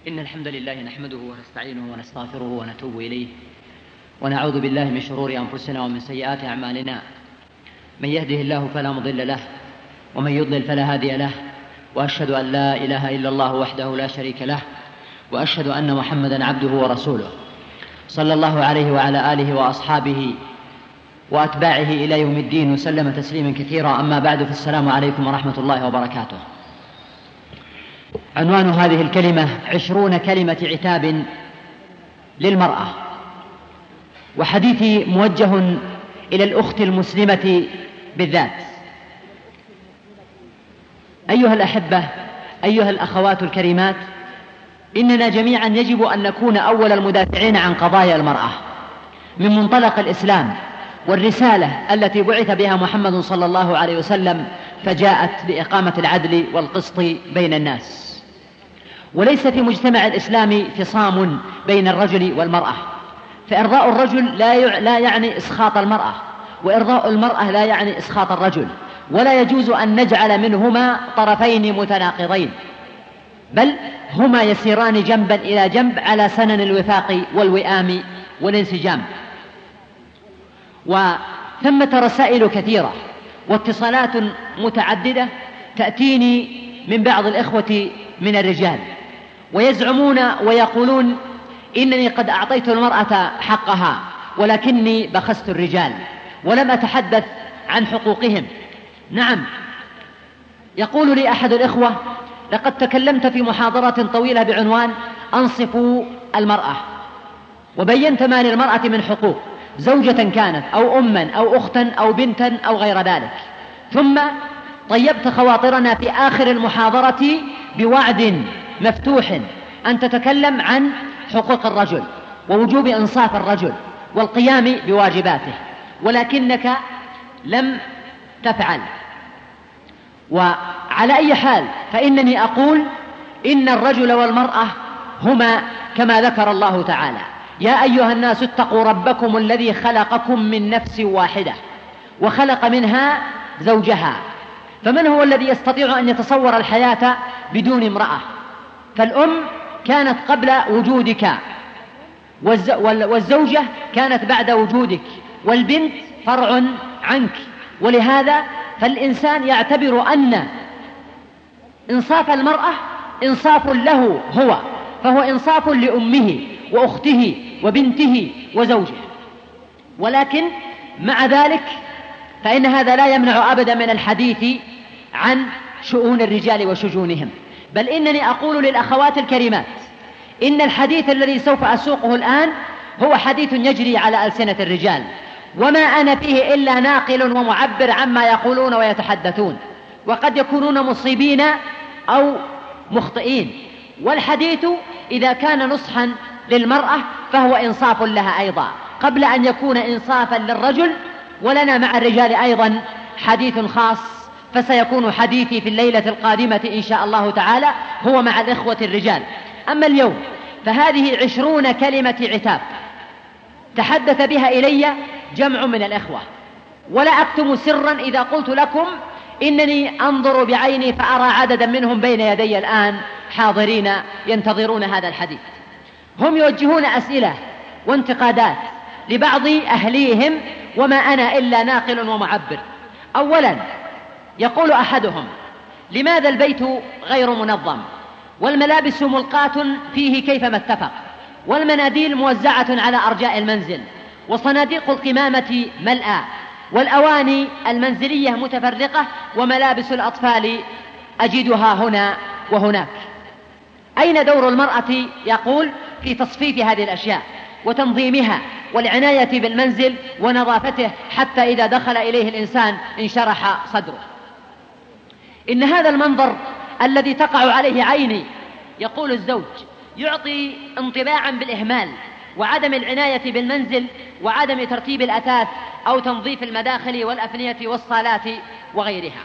إن الحمد لله نحمده ونستعينه ونستغفره ونتوب إليه ونعوذ بالله من شرور أنفسنا ومن سيئات أعمالنا. من يهده الله فلا مضل له ومن يضلل فلا هادي له، وأشهد أن لا إله إلا الله وحده لا شريك له، وأشهد أن محمدا عبده ورسوله صلى الله عليه وعلى آله وأصحابه وأتباعه إلى يوم الدين وسلم تسليما كثيرا. أما بعد، فالسلام عليكم ورحمة الله وبركاته. عنوان هذه الكلمة 20 كلمة عتاب للمرأة، وحديثي موجه إلى الأخت المسلمة بالذات. أيها الأحبة، أيها الأخوات الكريمات، إننا جميعا يجب أن نكون أول المدافعين عن قضايا المرأة من منطلق الإسلام والرسالة التي بعث بها محمد صلى الله عليه وسلم، فجاءت بإقامة العدل والقسط بين الناس. وليس في مجتمع الإسلام فصام بين الرجل والمرأة، فإرضاء الرجل لا يعني إسخاط المرأة، وإرضاء المرأة لا يعني إسخاط الرجل، ولا يجوز أن نجعل منهما طرفين متناقضين، بل هما يسيران جنبا إلى جنب على سنن الوفاق والوئام والانسجام. وثمة رسائل كثيرة واتصالات متعددة تأتيني من بعض الإخوة من الرجال، ويزعمون ويقولون إنني قد أعطيت المرأة حقها ولكني بخست الرجال ولم أتحدث عن حقوقهم. نعم، يقول لي أحد الإخوة: لقد تكلمت في محاضرة طويلة بعنوان أنصفوا المرأة، وبينت ما للمرأة من حقوق، زوجة كانت أو أما أو أختا أو بنتا أو غير ذلك، ثم طيبت خواطرنا في آخر المحاضرة بوعد مفتوح أن تتكلم عن حقوق الرجل ووجوب إنصاف الرجل والقيام بواجباته، ولكنك لم تفعل. وعلى أي حال، فإنني أقول إن الرجل والمرأة هما كما ذكر الله تعالى: يا أيها الناس اتقوا ربكم الذي خلقكم من نفس واحدة وخلق منها زوجها. فمن هو الذي يستطيع أن يتصور الحياة بدون امرأة؟ فالأم كانت قبل وجودك، والزوجة كانت بعد وجودك، والبنت فرع عنك. ولهذا فالإنسان يعتبر أن إنصاف المرأة إنصاف له هو، فهو إنصاف لأمه وأخته وبنته وزوجه. ولكن مع ذلك فإن هذا لا يمنع أبدا من الحديث عن شؤون الرجال وشجونهم، بل إنني أقول للأخوات الكريمات إن الحديث الذي سوف أسوقه الآن هو حديث يجري على ألسنة الرجال، وما أنا فيه إلا ناقل ومعبر عما يقولون ويتحدثون، وقد يكونون مصيبين أو مخطئين. والحديث إذا كان نصحا للمرأة فهو إنصاف لها أيضا، قبل أن يكون إنصافا للرجل. ولنا مع الرجال أيضا حديث خاص، فسيكون حديثي في الليلة القادمة إن شاء الله تعالى هو مع الإخوة الرجال. أما اليوم فهذه 20 كلمة عتاب تحدث بها إلي جمع من الإخوة، ولا أكتم سرا إذا قلت لكم إنني أنظر بعيني فأرى عددا منهم بين يدي الآن حاضرين ينتظرون هذا الحديث. هم يوجهون أسئلة وانتقادات لبعض أهليهم، وما أنا إلا ناقل ومعبر. أولا يقول أحدهم: لماذا البيت غير منظم، والملابس ملقاة فيه كيفما اتفق، والمناديل موزعة على أرجاء المنزل، وصناديق القمامة ملأى، والأواني المنزلية متفرقة، وملابس الأطفال أجدها هنا وهناك. أين دور المرأة؟ يقول: في تصفيف هذه الأشياء وتنظيمها والعناية بالمنزل ونظافته، حتى إذا دخل إليه الإنسان انشرح صدره. إن هذا المنظر الذي تقع عليه عيني، يقول الزوج، يعطي انطباعا بالإهمال وعدم العناية بالمنزل وعدم ترتيب الأثاث أو تنظيف المداخل والأفنية والصالات وغيرها.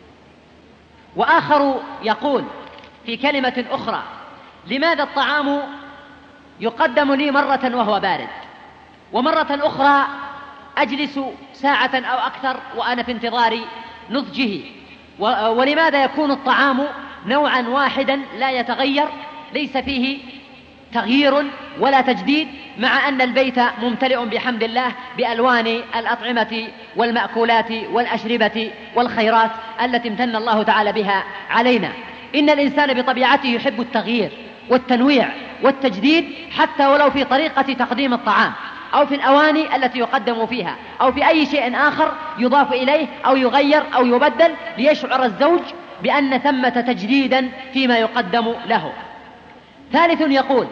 وآخر يقول في كلمة أخرى: لماذا الطعام يقدم لي مرة وهو بارد، ومرة أخرى أجلس ساعة أو أكثر وأنا في انتظار نضجه، ولماذا يكون الطعام نوعا واحدا لا يتغير ليس فيه تغيير ولا تجديد، مع أن البيت ممتلئ بحمد الله بألوان الأطعمة والمأكولات والأشربة والخيرات التي امتن الله تعالى بها علينا. إن الإنسان بطبيعته يحب التغيير والتنويع والتجديد، حتى ولو في طريقة تقديم الطعام أو في الأواني التي يقدم فيها أو في أي شيء آخر يضاف إليه أو يغير أو يبدل، ليشعر الزوج بأن ثمة تجديدا فيما يقدم له. ثالث يقول: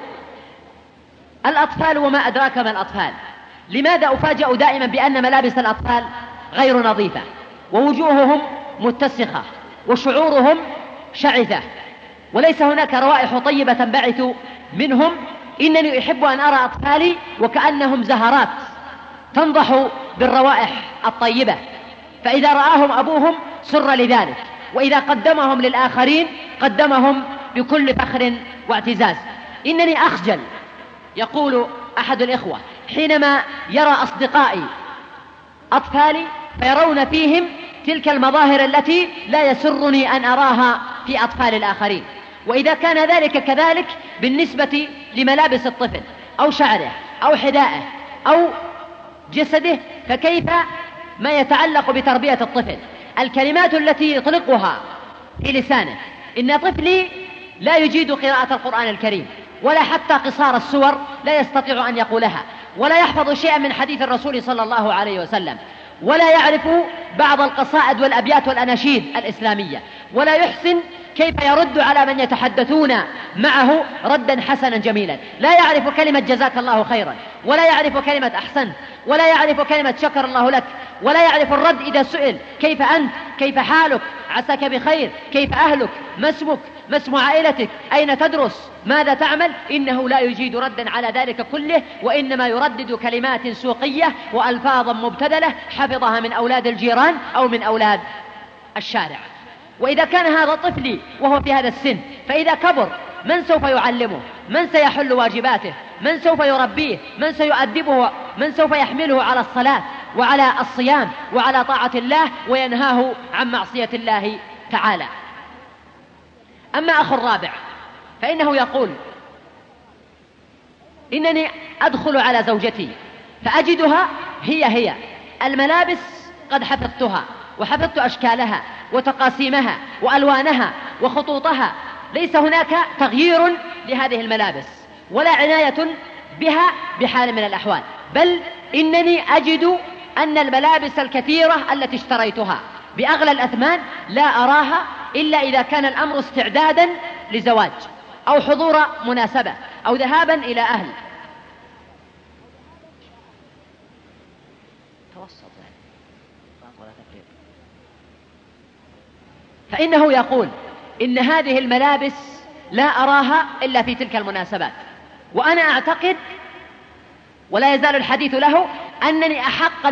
الأطفال وما أدراك ما الأطفال. لماذا أفاجأ دائما بأن ملابس الأطفال غير نظيفة ووجوههم متسخة وشعورهم شعثة وليس هناك روائح طيبة تنبعث منهم؟ إنني أحب أن أرى أطفالي وكأنهم زهرات تنضح بالروائح الطيبة، فإذا رآهم أبوهم سر لذلك، وإذا قدمهم للآخرين قدمهم بكل فخر واعتزاز. إنني أخجل، يقول أحد الإخوة، حينما يرى أصدقائي أطفالي فيرون فيهم تلك المظاهر التي لا يسرني أن أراها في أطفال الآخرين. وإذا كان ذلك كذلك بالنسبة لملابس الطفل أو شعره أو حذائه أو جسده، فكيف ما يتعلق بتربية الطفل؟ الكلمات التي يطلقها في لسانه، إن طفلي لا يجيد قراءة القرآن الكريم ولا حتى قصار السور لا يستطيع أن يقولها، ولا يحفظ شيئا من حديث الرسول صلى الله عليه وسلم، ولا يعرف بعض القصائد والأبيات والأناشيد الإسلامية، ولا يحسن كيف يرد على من يتحدثون معه ردا حسنا جميلا، لا يعرف كلمة جزاك الله خيرا، ولا يعرف كلمة أحسنت، ولا يعرف كلمة شكر الله لك، ولا يعرف الرد إذا سئل كيف أنت، كيف حالك، عساك بخير، كيف أهلك، ما اسمك، ما اسم عائلتك، أين تدرس، ماذا تعمل. إنه لا يجيد ردا على ذلك كله، وإنما يردد كلمات سوقية وألفاظا مبتذلة حفظها من أولاد الجيران أو من أولاد الشارع. وإذا كان هذا طفلي وهو في هذا السن، فإذا كبر من سوف يعلمه؟ من سيحل واجباته؟ من سوف يربيه؟ من سيؤدبه؟ من سوف يحمله على الصلاة وعلى الصيام وعلى طاعة الله وينهاه عن معصية الله تعالى؟ أما أخو الرابع فإنه يقول: إنني أدخل على زوجتي فأجدها هي الملابس قد حفظتها وحفظت أشكالها وتقاسيمها وألوانها وخطوطها، ليس هناك تغيير لهذه الملابس ولا عناية بها بحال من الأحوال، بل إنني أجد أن الملابس الكثيرة التي اشتريتها بأغلى الأثمان لا أراها إلا إذا كان الأمر استعدادا لزواج أو حضور مناسبة أو ذهابا إلى أهل. فإنه يقول: إن هذه الملابس لا أراها إلا في تلك المناسبات، وأنا أعتقد ولا يزال الحديث له أنني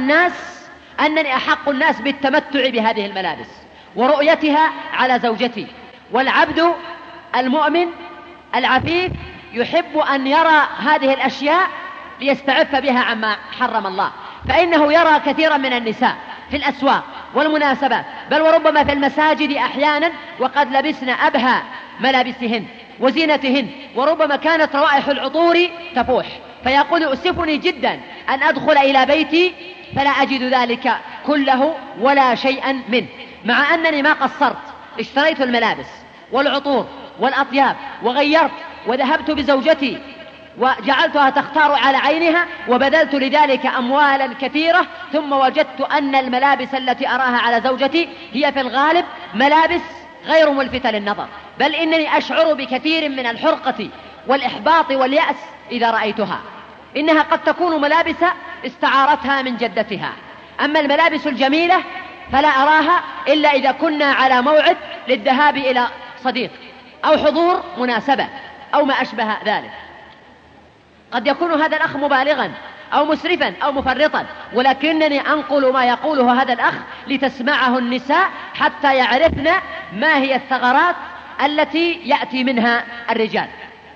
أحق الناس بالتمتع بهذه الملابس ورؤيتها على زوجتي. والعبد المؤمن العفيف يحب أن يرى هذه الأشياء ليستعف بها عما حرم الله، فإنه يرى كثيرا من النساء في الأسواق والمناسبات، بل وربما في المساجد أحيانا، وقد لبسن أبهى ملابسهن وزينتهن، وربما كانت روائح العطور تفوح، فيقول: يؤسفني جدا أن أدخل إلى بيتي فلا أجد ذلك كله ولا شيئا منه، مع أنني ما قصرت، اشتريت الملابس والعطور والأطياب وغيرت وذهبت بزوجتي وجعلتها تختار على عينها وبذلت لذلك أموالا كثيرة، ثم وجدت أن الملابس التي أراها على زوجتي هي في الغالب ملابس غير ملفتة للنظر، بل إنني أشعر بكثير من الحرقة والإحباط واليأس إذا رأيتها. إنها قد تكون ملابس استعارتها من جدتها. أما الملابس الجميلة فلا أراها إلا إذا كنا على موعد للذهاب إلى صديق أو حضور مناسبة أو ما أشبه ذلك. قد يكون هذا الأخ مبالغا أو مسرفا أو مفرطا، ولكنني أنقل ما يقوله هذا الأخ لتسمعه النساء حتى يعرفن ما هي الثغرات التي يأتي منها الرجال.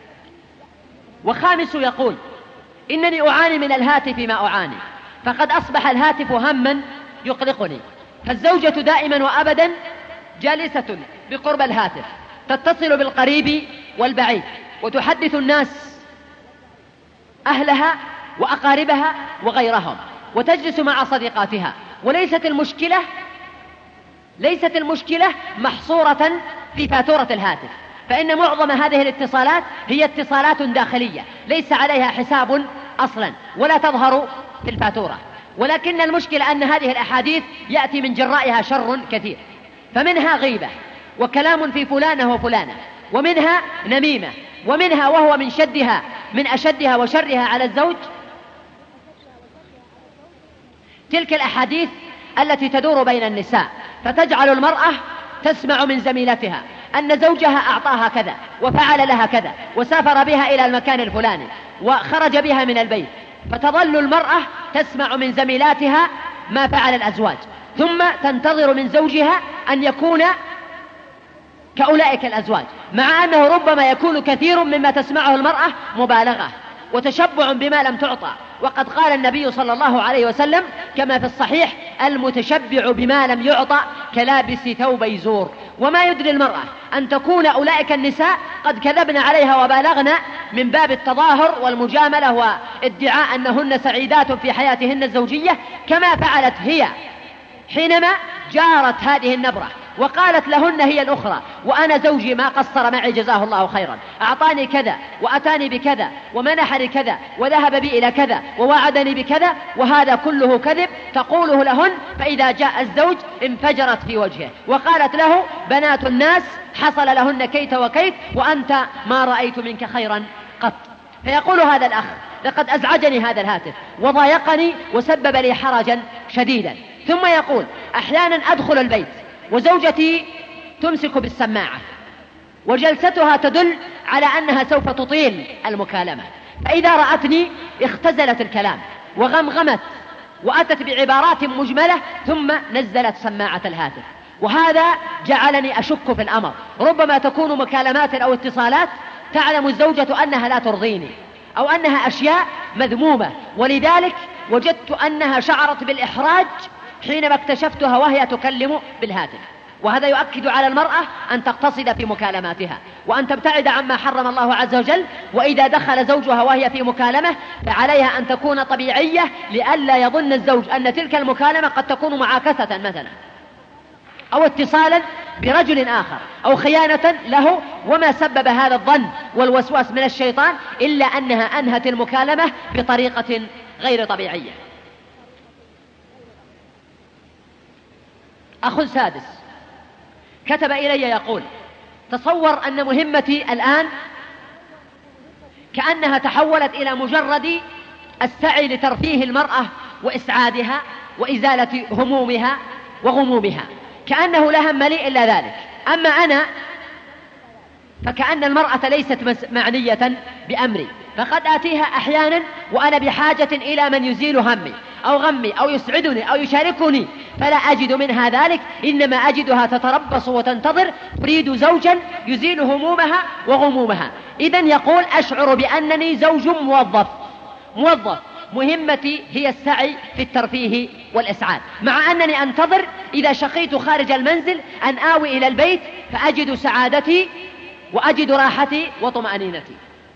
وخامس يقول: إنني أعاني من الهاتف ما أعاني، فقد أصبح الهاتف هما يقلقني، فالزوجة دائما وأبدا جالسة بقرب الهاتف، تتصل بالقريب والبعيد، وتحدث الناس أهلها وأقاربها وغيرهم، وتجلس مع صديقاتها. وليست المشكلة محصورة في فاتورة الهاتف، فإن معظم هذه الاتصالات هي اتصالات داخلية ليس عليها حساب أصلا ولا تظهر في الفاتورة. ولكن المشكلة أن هذه الأحاديث يأتي من جرائها شر كثير، فمنها غيبة وكلام في فلانة وفلانة، ومنها نميمة، ومنها وهو من أشدها وشرها على الزوج تلك الأحاديث التي تدور بين النساء، فتجعل المرأة تسمع من زميلتها أن زوجها أعطاها كذا وفعل لها كذا وسافر بها إلى المكان الفلاني وخرج بها من البيت، فتظل المرأة تسمع من زميلاتها ما فعل الأزواج، ثم تنتظر من زوجها أن يكون كأولئك الأزواج، مع أنه ربما يكون كثير مما تسمعه المرأة مبالغة وتشبع بما لم تعطى. وقد قال النبي صلى الله عليه وسلم كما في الصحيح: المتشبع بما لم يعطى كلابس ثوب زور. وما يدري المرأة أن تكون أولئك النساء قد كذبن عليها وبالغن من باب التظاهر والمجاملة وادعاء أنهن سعيدات في حياتهن الزوجية، كما فعلت هي حينما جارت هذه النبرة وقالت لهن هي الأخرى: وأنا زوجي ما قصر معي جزاه الله خيرا، أعطاني كذا وأتاني بكذا ومنحني كذا وذهب بي إلى كذا ووعدني بكذا، وهذا كله كذب تقوله لهن. فإذا جاء الزوج انفجرت في وجهه وقالت له: بنات الناس حصل لهن كيت وكيت وأنت ما رأيت منك خيرا قط. فيقول هذا الأخ: لقد أزعجني هذا الهاتف وضايقني وسبب لي حرجا شديدا. ثم يقول: أحيانا أدخل البيت وزوجتي تمسك بالسماعة وجلستها تدل على أنها سوف تطيل المكالمة، فإذا رأتني اختزلت الكلام وغمغمت وأتت بعبارات مجملة ثم نزلت سماعة الهاتف، وهذا جعلني أشك في الأمر. ربما تكون مكالمات أو اتصالات تعلم الزوجة أنها لا ترضيني أو أنها أشياء مذمومة، ولذلك وجدت أنها شعرت بالإحراج حينما اكتشفتها وهي تكلم بالهاتف. وهذا يؤكد على المرأة أن تقتصد في مكالماتها وأن تبتعد عما حرم الله عز وجل. وإذا دخل زوجها وهي في مكالمة فعليها أن تكون طبيعية لئلا يظن الزوج أن تلك المكالمة قد تكون معاكسة مثلا أو اتصالا برجل آخر أو خيانة له، وما سبب هذا الظن والوسواس من الشيطان إلا أنها أنهت المكالمة بطريقة غير طبيعية. أخ سادس كتب إلي يقول: تصور أن مهمتي الآن كأنها تحولت إلى مجرد السعي لترفيه المرأة وإسعادها وإزالة همومها وغمومها، كأنه لا هم لي إلا ذلك. أما أنا فكأن المرأة ليست معنية بأمري، فقد آتيها أحيانا وأنا بحاجة إلى من يزيل همي أو غمي أو يسعدني أو يشاركني، فلا أجد منها ذلك، إنما أجدها تتربص وتنتظر تريد زوجا يزيل همومها وغمومها. إذن يقول: أشعر بأنني زوج موظف، مهمتي هي السعي في الترفيه والإسعاد، مع أنني أنتظر إذا شقيت خارج المنزل أن آوي إلى البيت فأجد سعادتي وأجد راحتي وطمأنينتي.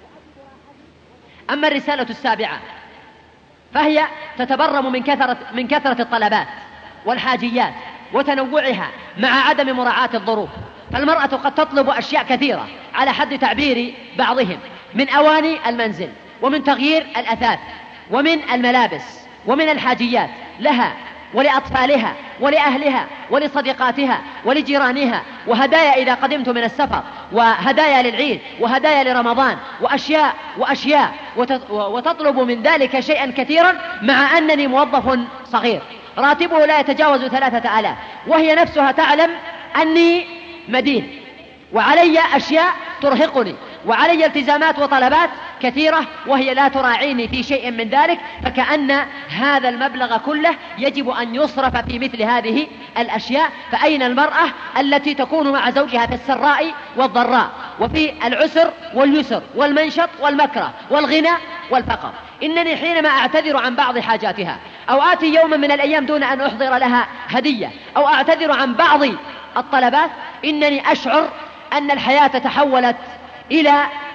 أما الرسالة السابعة فهي تتبرم من كثرة الطلبات والحاجيات وتنوعها مع عدم مراعاة الظروف. فالمرأة قد تطلب أشياء كثيرة على حد تعبير بعضهم، من أواني المنزل ومن تغيير الأثاث ومن الملابس ومن الحاجيات لها ولأطفالها ولأهلها ولصديقاتها ولجيرانها، وهدايا إذا قدمت من السفر، وهدايا للعيد، وهدايا لرمضان، وأشياء وتطلب من ذلك شيئا كثيرا، مع أنني موظف صغير راتبه لا يتجاوز 3000، وهي نفسها تعلم أني مدين وعلي أشياء ترهقني وعلي التزامات وطلبات كثيرة، وهي لا تراعيني في شيء من ذلك. فكأن هذا المبلغ كله يجب أن يصرف في مثل هذه الأشياء. فأين المرأة التي تكون مع زوجها في السراء والضراء وفي العسر واليسر والمنشط والمكره والغنى والفقر؟ إنني حينما أعتذر عن بعض حاجاتها أو آتي يوما من الأيام دون أن أحضر لها هدية أو أعتذر عن بعض الطلبات، إنني أشعر أن الحياة تحولت إلى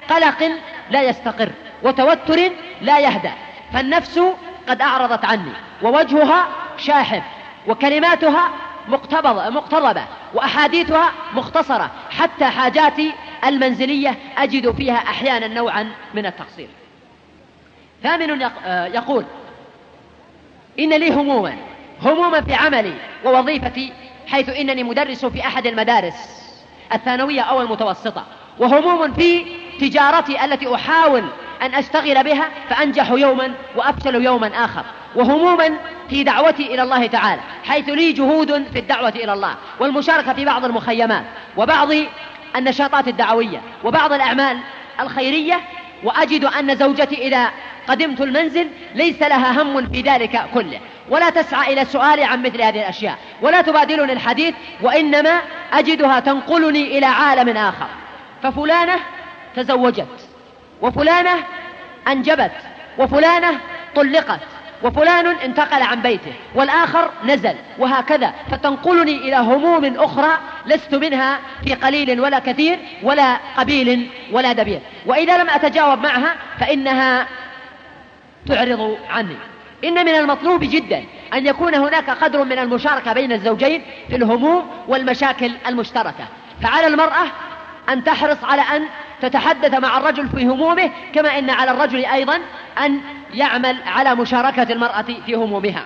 قلق لا يستقر وتوتر لا يهدأ، فالنفس قد أعرضت عني ووجهها شاحب وكلماتها مقتضبة وأحاديثها مختصرة، حتى حاجاتي المنزلية أجد فيها أحيانا نوعا من التقصير. ثامن يقول: إن لي هموما في عملي ووظيفتي، حيث إنني مدرس في أحد المدارس الثانوية أو المتوسطة، وهموم في تجارتي التي أحاول أن أشتغل بها فأنجح يوما وأفشل يوما آخر، وهموما في دعوتي إلى الله تعالى، حيث لي جهود في الدعوة إلى الله والمشاركة في بعض المخيمات وبعض النشاطات الدعوية وبعض الأعمال الخيرية، وأجد أن زوجتي إذا قدمت المنزل ليس لها هم في ذلك كله، ولا تسعى إلى السؤال عن مثل هذه الأشياء، ولا تبادلني الحديث، وإنما أجدها تنقلني إلى عالم آخر. ففلانة تزوجت، وفلانة أنجبت، وفلانة طلقت، وفلان انتقل عن بيته، والآخر نزل، وهكذا، فتنقلني إلى هموم أخرى لست منها في قليل ولا كثير ولا قبيل ولا دبير، وإذا لم أتجاوب معها فإنها تعرض عني. إن من المطلوب جدا أن يكون هناك قدر من المشاركة بين الزوجين في الهموم والمشاكل المشتركة، فعلى المرأة أن تحرص على أن تتحدث مع الرجل في همومه، كما إن على الرجل أيضا أن يعمل على مشاركة المرأة في همومها.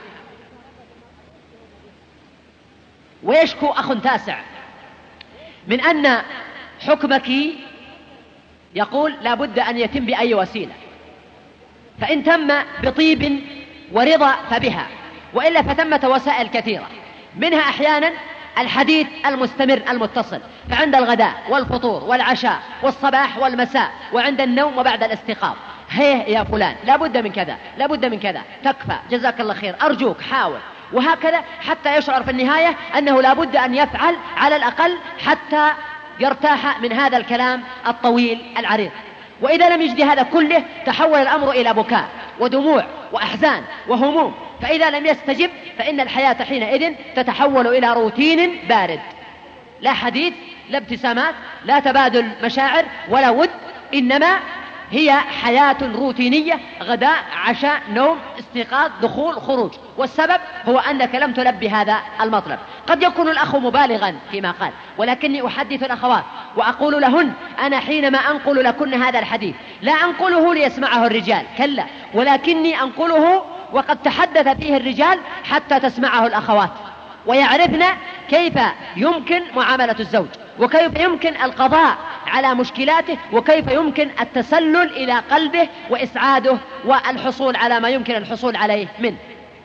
ويشكو أخ تاسع من أن حكمك يقول لا بد أن يتم بأي وسيلة، فإن تم بطيب ورضا فبها، وإلا فثمة وسائل كثيرة، منها أحيانا الحديث المستمر المتصل، فعند الغداء والفطور والعشاء والصباح والمساء وعند النوم وبعد الاستيقاظ: هيه يا فلان، لا بد من كذا، لا بد من كذا، تكفى، جزاك الله خير، أرجوك حاول، وهكذا حتى يشعر في النهاية أنه لا بد أن يفعل على الأقل حتى يرتاح من هذا الكلام الطويل العريض. وإذا لم يجد هذا كله تحول الأمر إلى بكاء ودموع وأحزان وهموم، فإذا لم يستجب فإن الحياة حينئذ تتحول إلى روتين بارد، لا حديث، لا ابتسامات، لا تبادل مشاعر ولا ود، إنما هي حياة روتينية: غداء، عشاء، نوم، استيقاظ، دخول، خروج. والسبب هو أنك لم تلبي هذا المطلب. قد يكون الأخ مبالغا فيما قال، ولكني أحدث الأخوات وأقول لهن: أنا حينما أنقل لكن هذا الحديث لا أنقله ليسمعه الرجال، كلا، ولكني أنقله وقد تحدث فيه الرجال حتى تسمعه الأخوات، ويعرفن كيف يمكن معاملة الزوج، وكيف يمكن القضاء على مشكلاته، وكيف يمكن التسلل إلى قلبه وإسعاده والحصول على ما يمكن الحصول عليه منه.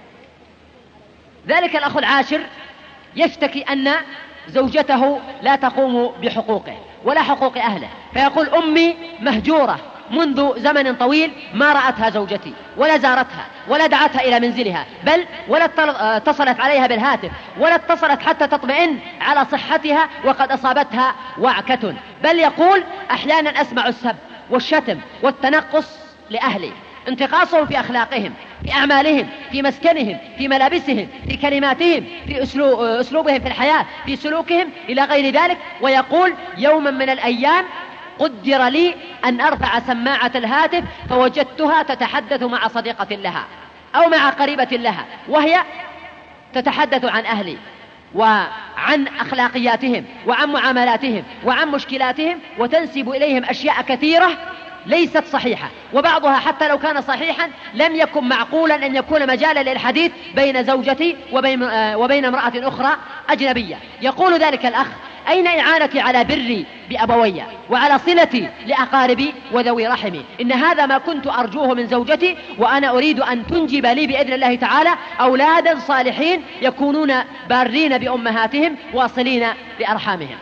ذلك الأخ العاشر يشتكي أن زوجته لا تقوم بحقوقه ولا حقوق أهله، فيقول: أمي مهجورة منذ زمن طويل، ما رأتها زوجتي ولا زارتها ولا دعتها إلى منزلها، بل ولا اتصلت عليها بالهاتف، ولا اتصلت حتى تطمئن على صحتها وقد أصابتها وعكة، بل يقول: أحيانا أسمع السب والشتم والتنقص لأهلي، انتقاصهم في أخلاقهم، في أعمالهم، في مسكنهم، في ملابسهم، في كلماتهم، في أسلوبهم في الحياة، في سلوكهم إلى غير ذلك. ويقول: يوما من الأيام قدر لي أن أرفع سماعة الهاتف فوجدتها تتحدث مع صديقة لها أو مع قريبة لها، وهي تتحدث عن أهلي وعن أخلاقياتهم وعن معاملاتهم وعن مشكلاتهم، وتنسب إليهم أشياء كثيرة ليست صحيحة، وبعضها حتى لو كان صحيحا لم يكن معقولا أن يكون مجالا للحديث بين زوجتي وبين امرأة أخرى أجنبية. يقول ذلك الأخ: أين إعانتي على بري بأبوي وعلى صلتي لأقاربي وذوي رحمي؟ إن هذا ما كنت أرجوه من زوجتي، وأنا أريد أن تنجب لي بإذن الله تعالى أولادا صالحين يكونون بارين بأمهاتهم واصلين بأرحامهم.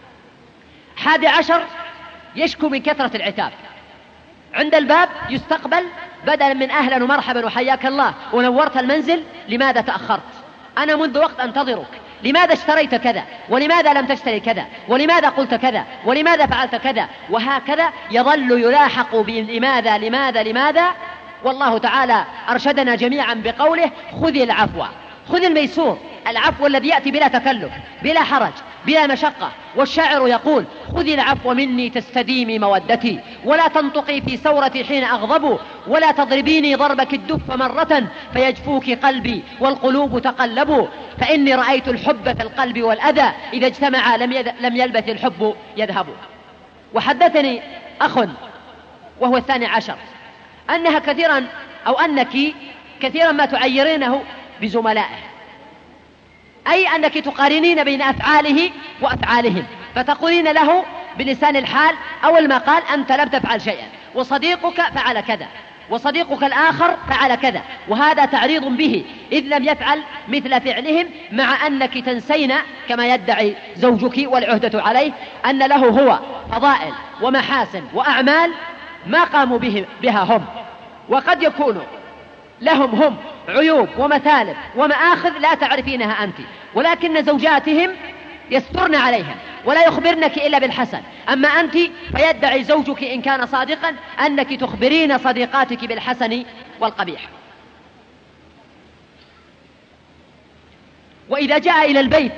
11 يشكو من كثرة العتاب، عند الباب يستقبل بدلا من أهلا ومرحبا وحياك الله ونورت المنزل: لماذا تأخرت؟ أنا منذ وقت أنتظرك، لماذا اشتريت كذا؟ ولماذا لم تشتري كذا؟ ولماذا قلت كذا؟ ولماذا فعلت كذا؟ وهكذا يظل يلاحق بلماذا لماذا لماذا. والله تعالى أرشدنا جميعا بقوله: خذ العفو، خذ الميسور، العفو الذي يأتي بلا تكلف، بلا حرج، بلا مشقة. والشاعر يقول: خذي العفو مني تستديمي مودتي، ولا تنطقي في ثورتي حين أغضب، ولا تضربيني ضربك الدف مرة فيجفوك قلبي والقلوب تقلب، فإني رأيت الحب في القلب والأذى إذا اجتمع لم يلبث الحب يذهب. وحدثني أخ وهو 12 أنها كثيرا أو أنك كثيرا ما تعيرينه بزملائه، أي أنك تقارنين بين أفعاله وأفعالهم، فتقولين له بلسان الحال أو المقال: أنت لم تفعل شيئا، وصديقك فعل كذا، وصديقك الآخر فعل كذا، وهذا تعريض به إذ لم يفعل مثل فعلهم، مع أنك تنسين كما يدعي زوجك والعهدة عليه أن له هو فضائل ومحاسن وأعمال ما قاموا بها هم، وقد يكون لهم هم عيوب ومثالب ومآخذ لا تعرفينها أنت، ولكن زوجاتهم يسترن عليها ولا يخبرنك إلا بالحسن. أما أنت فيدعي زوجك إن كان صادقا أنك تخبرين صديقاتك بالحسن والقبيح. وإذا جاء إلى البيت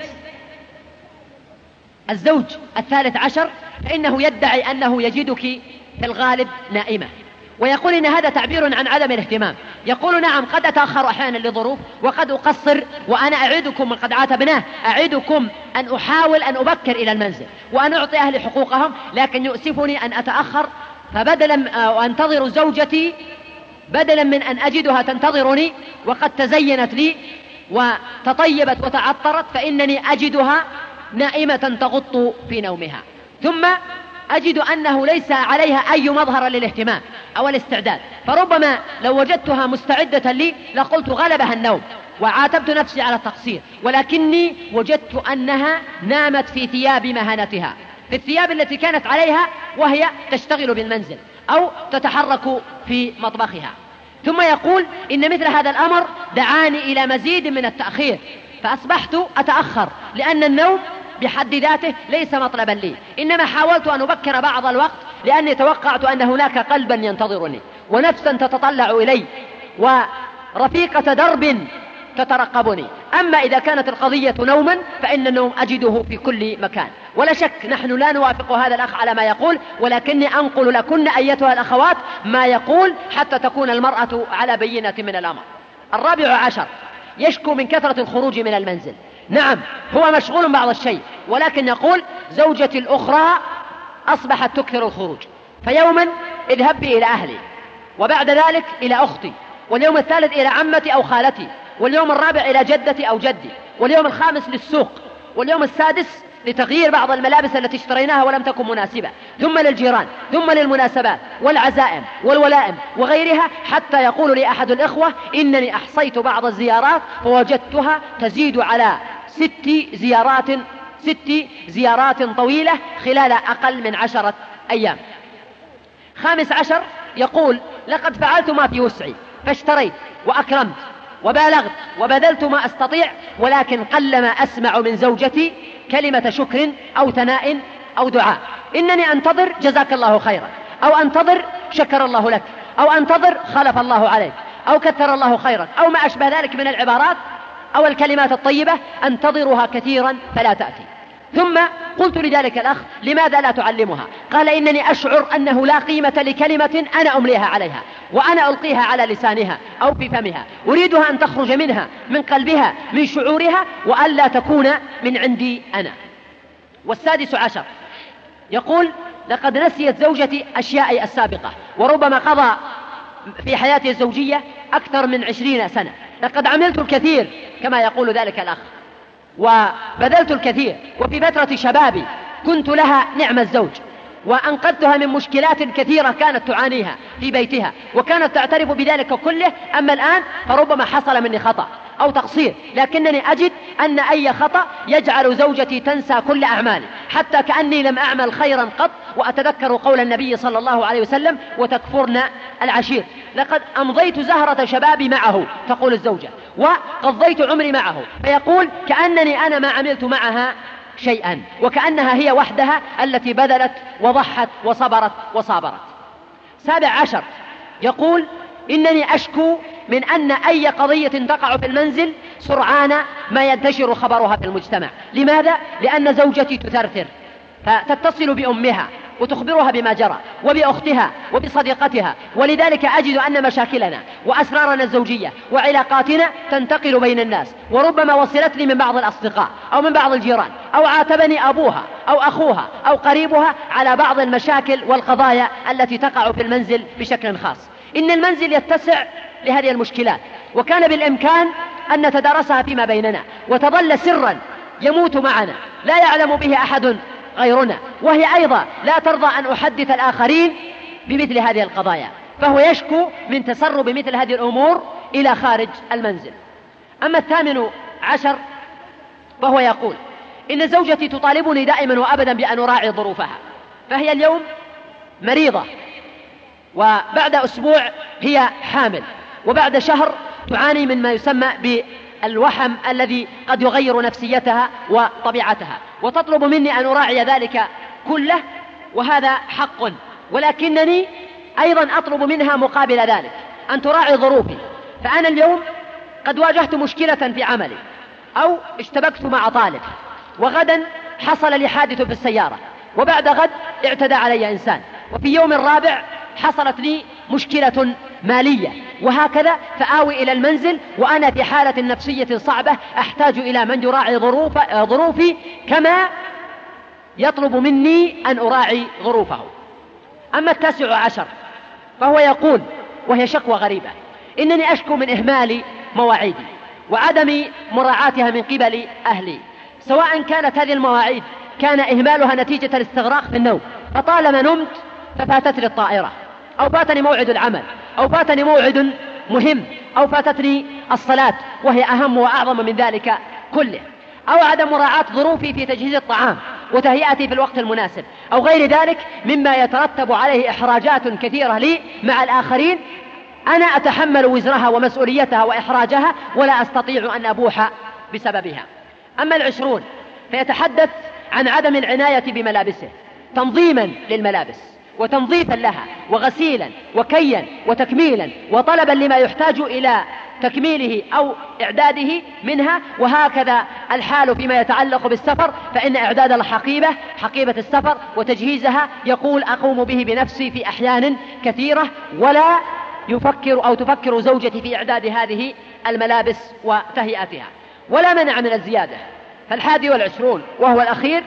الزوج 13 فإنه يدعي أنه يجدك في الغالب نائمة، ويقول إن هذا تعبير عن عدم الاهتمام. يقول: نعم، قد أتأخر أحيانا لظروف، وقد أقصر، وأنا أعدكم من قد عاتبناه، أعدكم أن أحاول أن أبكر إلى المنزل وأن أعطي أهلي حقوقهم، لكن يؤسفني أن أتأخر، فبدلا وأنتظر زوجتي بدلا من أن أجدها تنتظرني وقد تزينت لي وتطيبت وتعطرت، فإنني أجدها نائمة تغط في نومها، ثم أجد أنه ليس عليها أي مظهر للاهتمام أو الاستعداد، فربما لو وجدتها مستعدة لي لقلت غلبها النوم وعاتبت نفسي على التقصير، ولكني وجدت أنها نامت في ثياب مهنتها، في الثياب التي كانت عليها وهي تشتغل بالمنزل أو تتحرك في مطبخها. ثم يقول: إن مثل هذا الأمر دعاني إلى مزيد من التأخير، فأصبحت أتأخر، لأن النوم بحد ذاته ليس مطلبا لي، إنما حاولت أن أبكر بعض الوقت لأني توقعت أن هناك قلبا ينتظرني ونفسا تتطلع إلي ورفيقة درب تترقبني. أما إذا كانت القضية نوما فإن النوم أجده في كل مكان. ولا شك نحن لا نوافق هذا الأخ على ما يقول، ولكني أنقل لكن أيتها الأخوات ما يقول حتى تكون المرأة على بينة من الأمر. 14 يشكو من كثرة الخروج من المنزل. نعم، هو مشغول بعض الشيء، ولكن يقول: زوجتي الأخرى أصبحت تكثر الخروج، فيوما اذهب بي إلى أهلي، وبعد ذلك إلى أختي، واليوم الثالث إلى عمتي أو خالتي، واليوم الرابع إلى جدتي أو جدي، واليوم الخامس للسوق، واليوم السادس لتغيير بعض الملابس التي اشتريناها ولم تكن مناسبة، ثم للجيران، ثم للمناسبات والعزائم والولائم وغيرها، حتى يقول لي أحد الإخوة: إنني أحصيت بعض الزيارات فوجدتها تزيد على 6 زيارات طويلة خلال أقل من 10 أيام. 15 يقول: لقد فعلت ما في وسعي، فاشتريت وأكرمت وبالغت وبذلت ما أستطيع، ولكن قلما أسمع من زوجتي كلمة شكر أو ثناء أو دعاء. إنني أنتظر جزاك الله خيرا، أو أنتظر شكر الله لك، أو أنتظر خلف الله عليك، أو كثر الله خيرا، أو ما أشبه ذلك من العبارات أو الكلمات الطيبة، أنتظرها كثيرا فلا تأتي. ثم قلت لذلك الأخ: لماذا لا تعلمها؟ قال: إنني أشعر أنه لا قيمة لكلمة أنا أمليها عليها وأنا ألقيها على لسانها أو في فمها، أريدها أن تخرج منها من قلبها من شعورها، وألا تكون من عندي أنا. 16 يقول: لقد نسيت زوجتي أشيائي السابقة، وربما قضى في حياته الزوجية أكثر من 20 سنة. لقد عملت الكثير كما يقول ذلك الأخ، وبذلت الكثير، وفي فترة شبابي كنت لها نعم الزوج، وأنقذتها من مشكلات كثيرة كانت تعانيها في بيتها، وكانت تعترف بذلك كله. أما الآن فربما حصل مني خطأ أو تقصير، لكنني أجد أن أي خطأ يجعل زوجتي تنسى كل أعمالي، حتى كأني لم أعمل خيرا قط. وأتذكر قول النبي صلى الله عليه وسلم: وتكفرن العشير. لقد أمضيت زهرة شبابي معه، تقول الزوجة، وقضيت عمري معه، فيقول: كأنني أنا ما عملت معها شيئا، وكأنها هي وحدها التي بذلت وضحت وصبرت وصابرت. 17 يقول: إنني أشكو من أن أي قضية تقع في المنزل سرعان ما ينتشر خبرها في المجتمع. لماذا؟ لأن زوجتي تثرثر، فتتصل بأمها وتخبرها بما جرى، وبأختها وبصديقتها، ولذلك أجد أن مشاكلنا وأسرارنا الزوجية وعلاقاتنا تنتقل بين الناس، وربما وصلتني من بعض الأصدقاء أو من بعض الجيران، أو عاتبني أبوها أو أخوها أو قريبها على بعض المشاكل والقضايا التي تقع في المنزل بشكل خاص. إن المنزل يتسع لهذه المشكلات، وكان بالإمكان أن نتدارسها فيما بيننا وتظل سرا يموت معنا لا يعلم به أحد غيرنا، وهي أيضا لا ترضى أن أحدث الآخرين بمثل هذه القضايا، فهو يشكو من تسرب مثل هذه الأمور إلى خارج المنزل. أما 18 فهو يقول إن زوجتي تطالبني دائما وأبدا بأن أراعي ظروفها، فهي اليوم مريضة، وبعد أسبوع هي حامل، وبعد شهر تعاني من ما يسمى بالوحم الذي قد يغير نفسيتها وطبيعتها، وتطلب مني أن أراعي ذلك كله، وهذا حق، ولكنني أيضا أطلب منها مقابل ذلك أن تراعي ظروفي. فأنا اليوم قد واجهت مشكلة في عملي، أو اشتبكت مع طالب، وغدا حصل لي حادث في السيارة، وبعد غد اعتدى علي إنسان، وفي يوم الرابع حصلت لي مشكلة مالية، وهكذا فآوي إلى المنزل وأنا في حالة نفسية صعبة، أحتاج إلى من يراعي ظروفي كما يطلب مني أن أراعي ظروفه. أما 19 فهو يقول، وهي شكوى غريبة، إنني أشكو من إهمال مواعيدي وعدم مراعاتها من قبل أهلي، سواء كانت هذه المواعيد كان إهمالها نتيجة الاستغراق في النوم، فطالما نمت ففاتتني الطائرة، أو فاتني موعد العمل، أو فاتني موعد مهم، أو فاتتني الصلاة وهي أهم وأعظم من ذلك كله، أو عدم مراعاة ظروفي في تجهيز الطعام وتهيئتي في الوقت المناسب، أو غير ذلك مما يترتب عليه إحراجات كثيرة لي مع الآخرين، أنا أتحمل وزرها ومسؤوليتها وإحراجها ولا أستطيع أن أبوح بسببها. أما 20 فيتحدث عن عدم العناية بملابسه، تنظيما للملابس وتنظيفا لها وغسيلا وكيا وتكميلا وطلبا لما يحتاج إلى تكميله أو إعداده منها، وهكذا الحال فيما يتعلق بالسفر، فإن إعداد حقيبة السفر وتجهيزها يقول أقوم به بنفسي في أحيان كثيرة، ولا تفكر زوجتي في إعداد هذه الملابس وتهيئتها، ولا منع من الزيادة. 21 وهو الأخير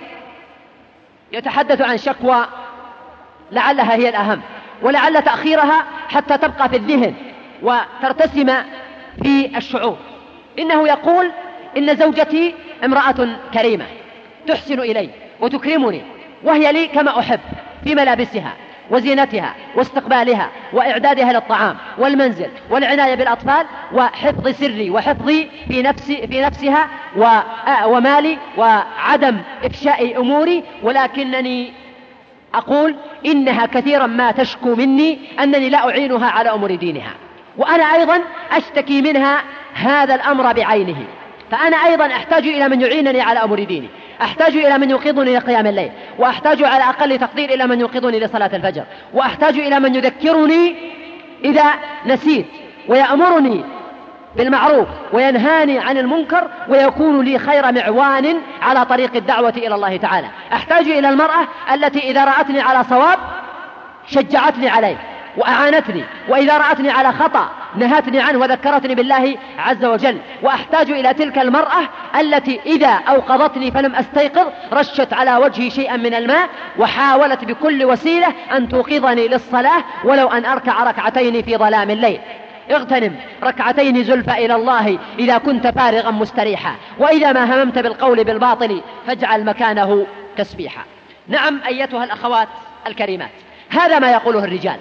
يتحدث عن شكوى لعلها هي الأهم، ولعل تأخيرها حتى تبقى في الذهن وترتسم في الشعور. إنه يقول إن زوجتي امرأة كريمة تحسن إلي وتكرمني، وهي لي كما أحب في ملابسها وزينتها واستقبالها وإعدادها للطعام والمنزل والعناية بالأطفال وحفظ سري وحفظي في نفسها ومالي وعدم إفشاء أموري، ولكنني أقول إنها كثيرا ما تشكو مني أنني لا أعينها على أمور دينها، وأنا أيضا أشتكي منها هذا الأمر بعينه، فأنا أيضا أحتاج إلى من يعينني على أمور ديني، أحتاج إلى من يوقظني لقيام الليل، وأحتاج على أقل تقدير إلى من يوقظني لصلاة الفجر، وأحتاج إلى من يذكرني إذا نسيت، ويأمرني بالمعروف وينهاني عن المنكر، ويكون لي خير معوان على طريق الدعوة إلى الله تعالى. أحتاج إلى المرأة التي إذا رأتني على صواب شجعتني عليه وأعانتني، وإذا رأتني على خطأ نهتني عنه وذكرتني بالله عز وجل. وأحتاج إلى تلك المرأة التي إذا أوقظتني فلم أستيقظ رشت على وجهي شيئا من الماء، وحاولت بكل وسيلة أن توقظني للصلاة ولو أن أركع ركعتين في ظلام الليل. اغتنم ركعتين زلفى إلى الله إذا كنت فارغا مستريحا، وإذا ما هممت بالقول بالباطل فاجعل مكانه تسبيحا. نعم أيتها الأخوات الكريمات، هذا ما يقوله الرجال،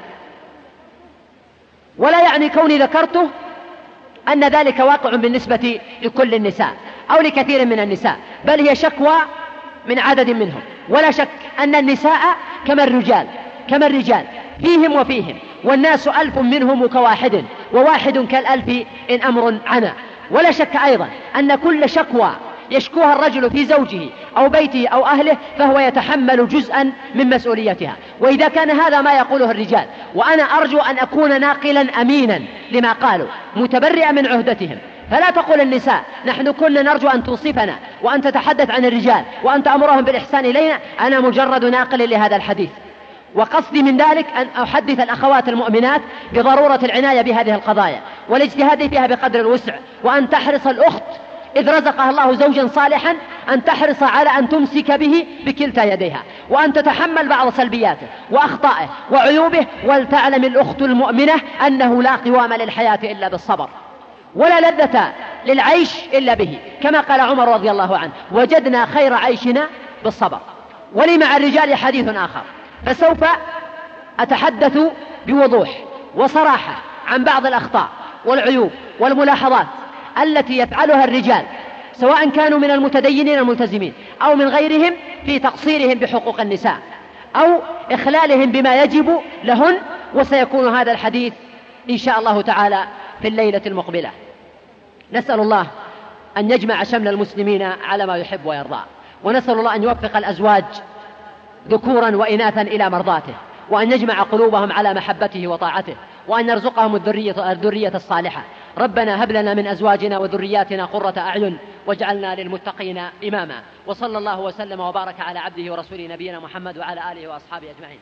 ولا يعني كوني ذكرته أن ذلك واقع بالنسبة لكل النساء أو لكثير من النساء، بل هي شكوى من عدد منهم، ولا شك أن النساء كما الرجال فيهم وفيهم، والناس 1000 منهم كواحد، وواحد كالألف إن أمر عنا. ولا شك أيضا أن كل شكوى يشكوها الرجل في زوجه أو بيته أو أهله فهو يتحمل جزءا من مسؤوليتها. وإذا كان هذا ما يقوله الرجال، وأنا أرجو أن أكون ناقلا أمينا لما قالوا متبرئا من عهدتهم، فلا تقول النساء نحن كنا نرجو أن توصفنا وأن تتحدث عن الرجال وأن تأمرهم بالإحسان إلينا. أنا مجرد ناقل لهذا الحديث، وقصدي من ذلك أن أحدث الأخوات المؤمنات بضرورة العناية بهذه القضايا والاجتهاد فيها بقدر الوسع، وأن تحرص الأخت إذ رزقها الله زوجا صالحا أن تحرص على أن تمسك به بكلتا يديها، وأن تتحمل بعض سلبياته وأخطائه وعيوبه، ولتعلم الأخت المؤمنة أنه لا قوام للحياة إلا بالصبر، ولا لذة للعيش إلا به، كما قال عمر رضي الله عنه: وجدنا خير عيشنا بالصبر. ولي مع الرجال حديث آخر، فسوف أتحدث بوضوح وصراحة عن بعض الأخطاء والعيوب والملاحظات التي يفعلها الرجال، سواء كانوا من المتدينين الملتزمين أو من غيرهم، في تقصيرهم بحقوق النساء أو إخلالهم بما يجب لهن. وسيكون هذا الحديث إن شاء الله تعالى في الليلة المقبلة. نسأل الله أن يجمع شمل المسلمين على ما يحب ويرضى، ونسأل الله أن يوفق الأزواج ذكورا وإناثا إلى مرضاته، وأن يجمع قلوبهم على محبته وطاعته، وأن يرزقهم الذرية الصالحة. ربنا هب لنا من أزواجنا وذرياتنا قرة أعين واجعلنا للمتقين إماما. وصلى الله وسلم وبارك على عبده ورسوله نبينا محمد وعلى آله وأصحابه أجمعين.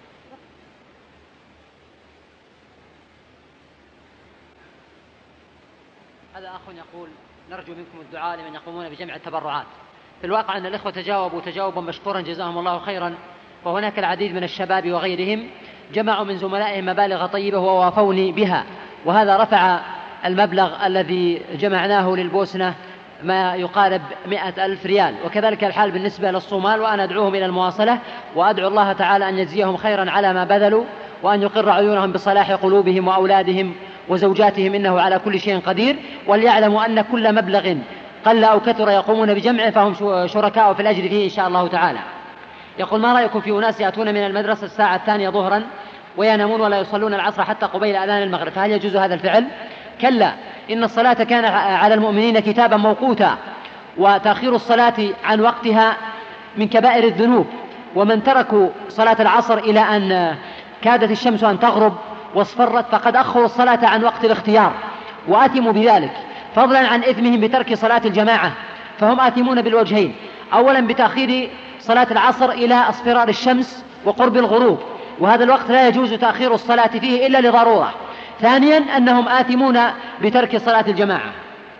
هذا أخ يقول: نرجو منكم الدعاء لمن يقومون بجمع التبرعات. في الواقع أن الإخوة تجاوبوا تجاوبا مشكورا جزاهم الله خيرا، وهناك العديد من الشباب وغيرهم جمعوا من زملائهم مبالغ طيبة ووافوني بها، وهذا رفع المبلغ الذي جمعناه للبوسنة ما يقارب 100,000 ريال. وكذلك الحال بالنسبة للصومال، وأنا أدعوهم إلى المواصلة، وأدعو الله تعالى أن يجزيهم خيرا على ما بذلوا، وأن يقر عيونهم بصلاح قلوبهم وأولادهم وزوجاتهم، إنه على كل شيء قدير. وليعلموا أن كل مبلغ قل أو كثر يقومون بجمعه فهم شركاء في الأجر فيه إن شاء الله تعالى. يقول: ما رأيكم في أناس يأتون من المدرسة الساعة 2 ظهرا وينامون ولا يصلون العصر حتى قبيل أذان المغرب، فهل يجوز هذا الفعل؟ كلا، إن الصلاة كان على المؤمنين كتابا موقوتا، وتأخير الصلاة عن وقتها من كبائر الذنوب، ومن تركوا صلاة العصر إلى أن كادت الشمس أن تغرب واصفرت فقد أخروا الصلاة عن وقت الاختيار وآثموا بذلك، فضلا عن إثمهم بترك صلاة الجماعة، فهم آثمون بالوجهين: أولا بتأخير صلاة العصر إلى اصفرار الشمس وقرب الغروب، وهذا الوقت لا يجوز تأخير الصلاة فيه إلا لضرورة. ثانيا أنهم آثمون بترك صلاة الجماعة.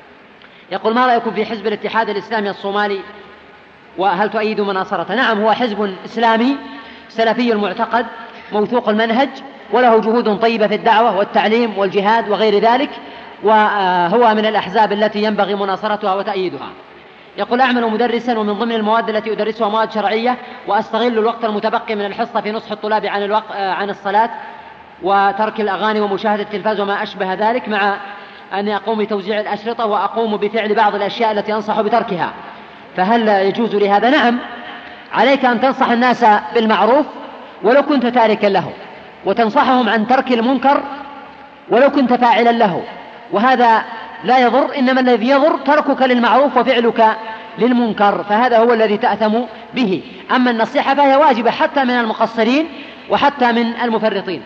يقول: ما رأيكم في حزب الاتحاد الإسلامي الصومالي، وهل تؤيد مناصرته؟ نعم، هو حزب إسلامي سلفي المعتقد موثوق المنهج، وله جهود طيبة في الدعوة والتعليم والجهاد وغير ذلك، وهو من الأحزاب التي ينبغي مناصرتها وتأييدها. يقول: أعمل مدرسا، ومن ضمن المواد التي أدرسها مواد شرعية، وأستغل الوقت المتبقي من الحصة في نصح الطلاب عن الصلاة وترك الأغاني ومشاهدة التلفاز وما أشبه ذلك، مع أني أقوم بتوزيع الأشرطة وأقوم بفعل بعض الأشياء التي أنصح بتركها، فهل يجوز لي هذا؟ نعم، عليك أن تنصح الناس بالمعروف ولو كنت تاركا له، وتنصحهم عن ترك المنكر ولو كنت فاعلا له، وهذا لا يضر، إنما الذي يضر تركك للمعروف وفعلك للمنكر، فهذا هو الذي تأثم به. أما النصيحة فهي واجبة حتى من المقصرين وحتى من المفرطين.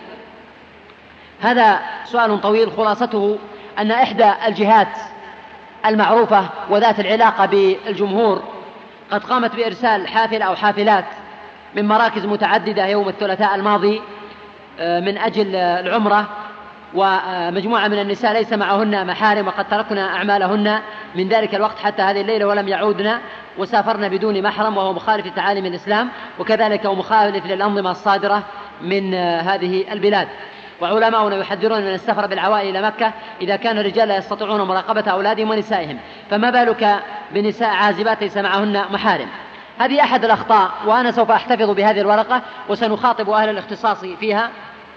هذا سؤال طويل، خلاصته أن إحدى الجهات المعروفة وذات العلاقة بالجمهور قد قامت بإرسال حافلة أو حافلات من مراكز متعددة يوم الثلاثاء الماضي من أجل العمرة، ومجموعة من النساء ليس معهن محارم، وقد تركنا أعمالهن من ذلك الوقت حتى هذه الليلة ولم يعودن، وسافرن بدون محرم، وهو مخالف لتعاليم الإسلام، وكذلك ومخالف للأنظمة الصادرة من هذه البلاد. وعلماؤنا يحذرون من السفر بالعوائل إلى مكة إذا كان الرجال لا يستطيعون مراقبة أولادهم ونسائهم، فما بالك بنساء عازبات ليس معهن محارم؟ هذه أحد الأخطاء، وأنا سوف أحتفظ بهذه الورقة وسنخاطب أهل الاختصاص فيها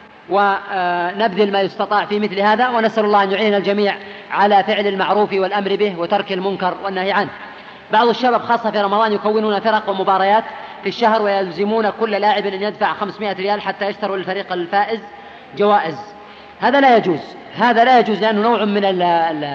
ونبذل ما يستطاع في مثل هذا، ونسأل الله أن يعين الجميع على فعل المعروف والأمر به وترك المنكر والنهي عنه. بعض الشباب خاصة في رمضان يكونون فرق ومباريات في الشهر، ويلزمون كل لاعب أن يدفع 500 ريال حتى يشتروا للفريق الفائز جوائز. هذا لا يجوز، هذا لا يجوز، لأنه نوع من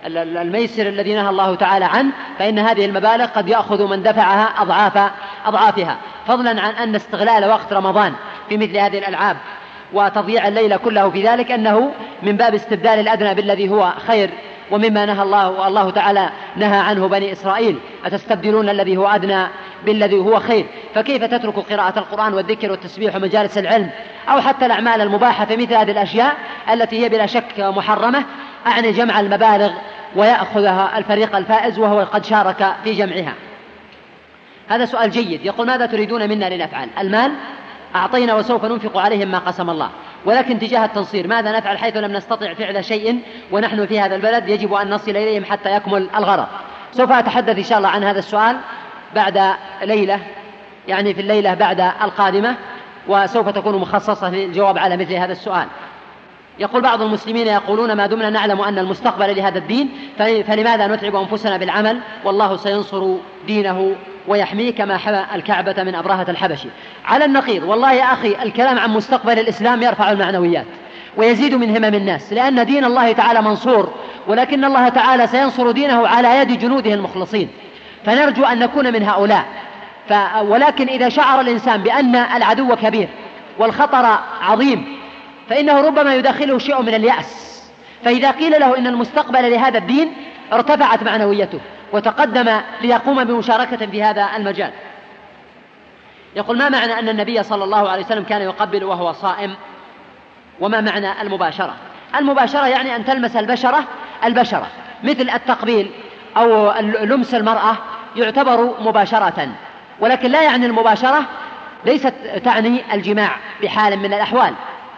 الميسر الذي نهى الله تعالى عنه، فإن هذه المبالغ قد يأخذ من دفعها أضعافها، فضلا عن أن استغلال وقت رمضان في مثل هذه الألعاب وتضييع الليل كله في ذلك أنه من باب استبدال الأدنى بالذي هو خير، ومما نهى الله تعالى نهى عنه بني إسرائيل: أتستبدلون الذي هو أدنى بالذي هو خير. فكيف تترك قراءة القرآن والذكر والتسبيح ومجالس العلم أو حتى الأعمال المباحة في مثل هذه الأشياء التي هي بلا شك محرمة؟ أعني جمع المبالغ ويأخذها الفريق الفائز وهو قد شارك في جمعها. هذا سؤال جيد. يقول: ماذا تريدون منا لنفعل؟ المال أعطينا وسوف ننفق عليهم ما قسم الله، ولكن تجاه التنصير ماذا نفعل حيث لم نستطع فعل شيء ونحن في هذا البلد يجب أن نصل إليهم حتى يكمل الغرض؟ سوف أتحدث إن شاء الله عن هذا السؤال بعد ليلة، يعني في الليلة بعد القادمة، وسوف تكون مخصصة للجواب على مثل هذا السؤال. يقول: بعض المسلمين يقولون: ما دمنا نعلم أن المستقبل لهذا الدين فلماذا نتعب أنفسنا بالعمل والله سينصر دينه ويحميه كما حمى الكعبة من أبرهة الحبشي. على النقيض، والله يا أخي الكلام عن مستقبل الإسلام يرفع المعنويات ويزيد من همم الناس، لأن دين الله تعالى منصور، ولكن الله تعالى سينصر دينه على يد جنوده المخلصين، فنرجو أن نكون من هؤلاء. ولكن إذا شعر الإنسان بأن العدو كبير والخطر عظيم فإنه ربما يداخله شيء من اليأس، فإذا قيل له إن المستقبل لهذا الدين ارتفعت معنويته وتقدم ليقوم بمشاركة في هذا المجال. يقول: ما معنى أن النبي صلى الله عليه وسلم كان يقبل وهو صائم؟ وما معنى المباشرة؟ المباشرة يعني أن تلمس البشرة مثل التقبيل أو لمس المرأة يعتبر مباشرة، ولكن لا يعني المباشرة ليست تعني الجماع بحال من الأحوال.